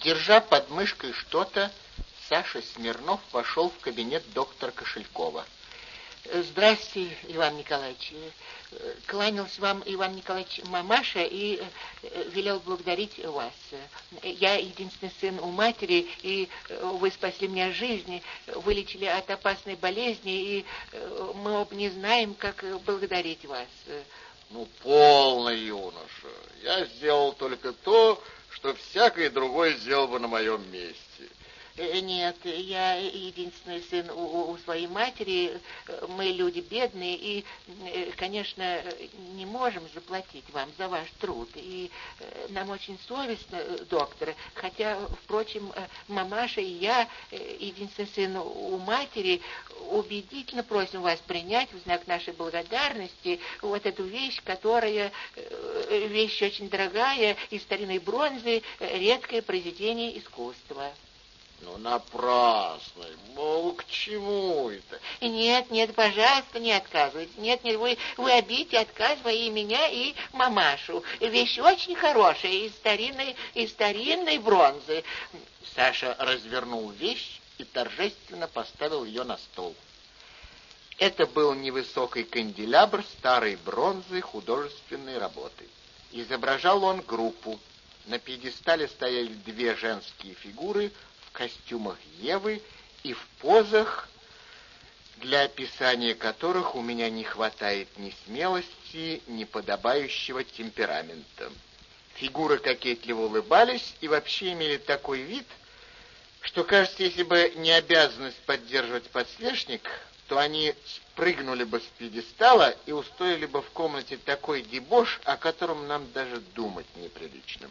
Держа под мышкой что-то, Саша Смирнов вошел в кабинет доктора Кошелькова. Здравствуйте, Иван Николаевич. Кланялся вам, Иван Николаевич, мамаша и велел благодарить вас. Я единственный сын у матери, и вы спасли мне жизнь, вылечили от опасной болезни, и мы оба не знаем, как благодарить вас. Ну, полно, юноша. Я сделал только то, что всякий другой сделал бы на моем месте. Нет, я единственный сын у своей матери, мы люди бедные и, конечно, не можем заплатить вам за ваш труд. И нам очень совестно, доктор, хотя, впрочем, мамаша и я, единственный сын у матери, убедительно просим вас принять в знак нашей благодарности вот эту вещь, которая, вещь очень дорогая, из старинной бронзы, редкое произведение искусства. Ну, напрасно. Мол, к чему это? Нет, пожалуйста, не отказывайте. Нет, вы обидите, отказывая и меня, и мамашу. Вещь очень хорошая, из старинной бронзы. Саша развернул вещь и торжественно поставил ее на стол. Это был невысокий канделябр старой бронзы художественной работы. Изображал он группу. На пьедестале стояли две женские фигуры в костюмах Евы и в позах, для описания которых у меня не хватает ни смелости, ни подобающего темперамента. Фигуры кокетливо улыбались и вообще имели такой вид, что, кажется, если бы не обязанность поддерживать подсвечник, то они спрыгнули бы с пьедестала и устроили бы в комнате такой дебош, о котором нам даже думать неприлично.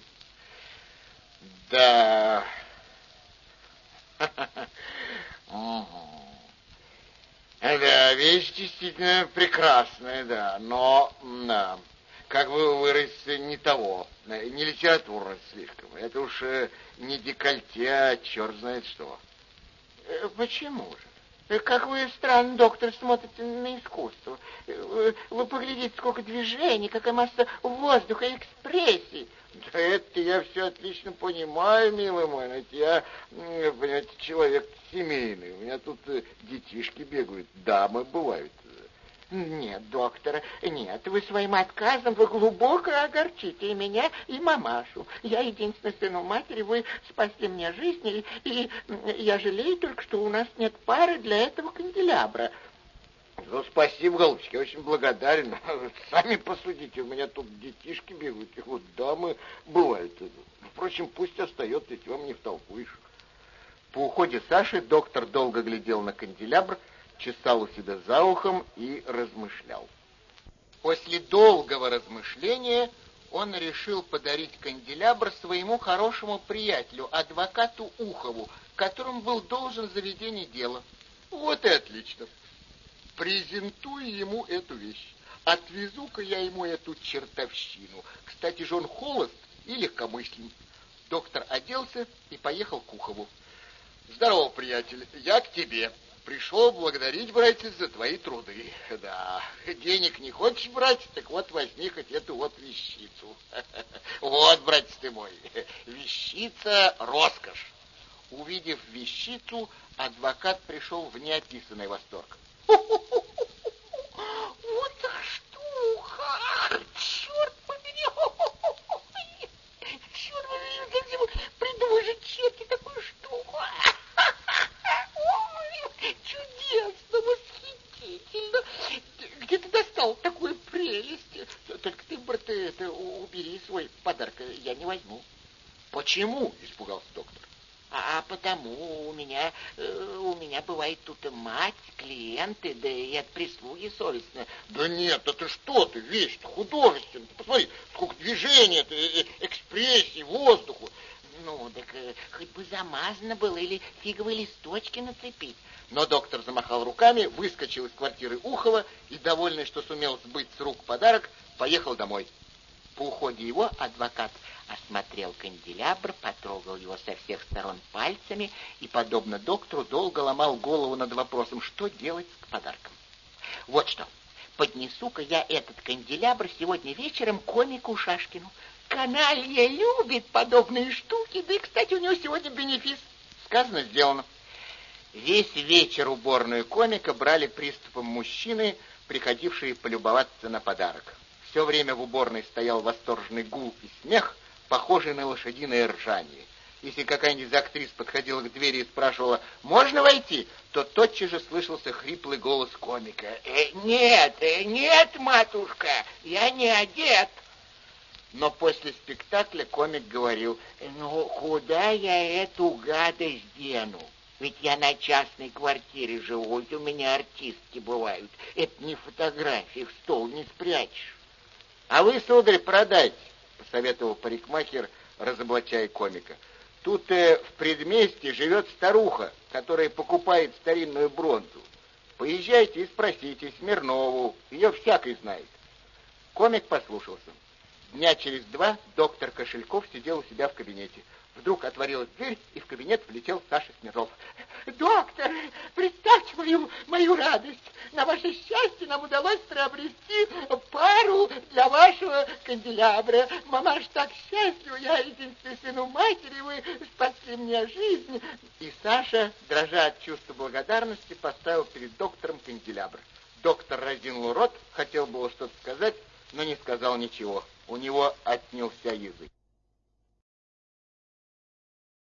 Да... Да, вещь действительно прекрасная, да, но, да, как бы выразиться, не того, не литературно слишком. Это уж не декольте, а черт знает что. Почему же? Как вы странно, доктор, смотрите на искусство. Вы поглядите, сколько движений, какая масса воздуха, экспрессий. Да это я все отлично понимаю, милый мой, но я, понимаете, человек семейный. У меня тут детишки бегают, дамы бывают. Нет, доктор, нет, вы своим отказом вы глубоко огорчите и меня, и мамашу. Я единственный сын у матери, вы спасли мне жизнь, и я жалею только, что у нас нет пары для этого канделябра. Ну, спасибо, голубчик, я очень благодарен. Сами посудите, у меня тут детишки бегают, и вот дамы бывают. Впрочем, пусть остается, если вам не втолкуешь. По уходе Саши доктор долго глядел на канделябр, чесал у себя за ухом и размышлял. После долгого размышления он решил подарить канделябр своему хорошему приятелю, адвокату Ухову, которому был должен заведение дела. Вот и отлично. Презентую ему эту вещь. Отвезу-ка я ему эту чертовщину. Кстати же, он холост и легкомыслен. Доктор оделся и поехал к Ухову. Здорово, приятель, я к тебе. Пришел благодарить, братец, за твои труды. Да, денег не хочешь брать, так вот возьми хоть эту вот вещицу. Вот, братец ты мой, вещица — роскошь. Увидев вещицу, адвокат пришел в неописанный восторг. Вот так штука! Черт побери! Черт побери, как вы придумали черти такую штуку! Ой, чудесно, восхитительно! Где ты достал такую прелесть? Только ты, брат, это убери свой подарок, я не возьму. Почему? Испугался доктор. А потому у меня бывает тут мать, клиенты, да и от прислуги совестно. Да нет, это что ты, вещь-то художественная. Посмотри, сколько движения, экспрессии, воздуху. Ну, так хоть бы замазано было или фиговые листочки нацепить. Но доктор замахал руками, выскочил из квартиры Ухова и, довольный, что сумел сбыть с рук подарок, поехал домой. По уходе его адвокат осмотрел канделябр, потрогал его со всех сторон пальцами и, подобно доктору, долго ломал голову над вопросом, что делать с подарком. Вот что, поднесу-ка я этот канделябр сегодня вечером комику Шашкину. каналья любит подобные штуки. Да и, кстати, у него сегодня бенефис. Сказано, сделано. Весь вечер уборную комика брали приступом мужчины, приходившие полюбоваться на подарок. Все время в уборной стоял восторженный гул и смех, похожий на лошадиное ржание. Если какая-нибудь из актрис подходила к двери и спрашивала «Можно войти?», то тотчас же слышался хриплый голос комика. Нет, матушка, я не одет». Но после спектакля комик говорил: Ну, куда я эту гадость дену? Ведь я на частной квартире живу, ведь у меня артистки бывают. Это не фотографии, в стол не спрячешь. «А вы, сударь, продайте», — посоветовал парикмахер, разоблачая комика. «Тут в предместье живет старуха, которая покупает старинную бронзу. Поезжайте и спросите Смирнову, ее всякий знает». Комик послушался. Дня через 2 доктор Кошельков сидел у себя в кабинете. Вдруг отворилась дверь, и в кабинет влетел Саша Смирнов. «Доктор, представьте мою радость. На ваше счастье нам удалось приобрести пару для вашего канделябра. Мамаш так счастлива, я единственный сын у матери, вы спасли мне жизнь». И Саша, дрожа от чувства благодарности, поставил перед доктором канделябр. Доктор разинул рот, хотел было что-то сказать, но не сказал ничего. У него отнялся язык.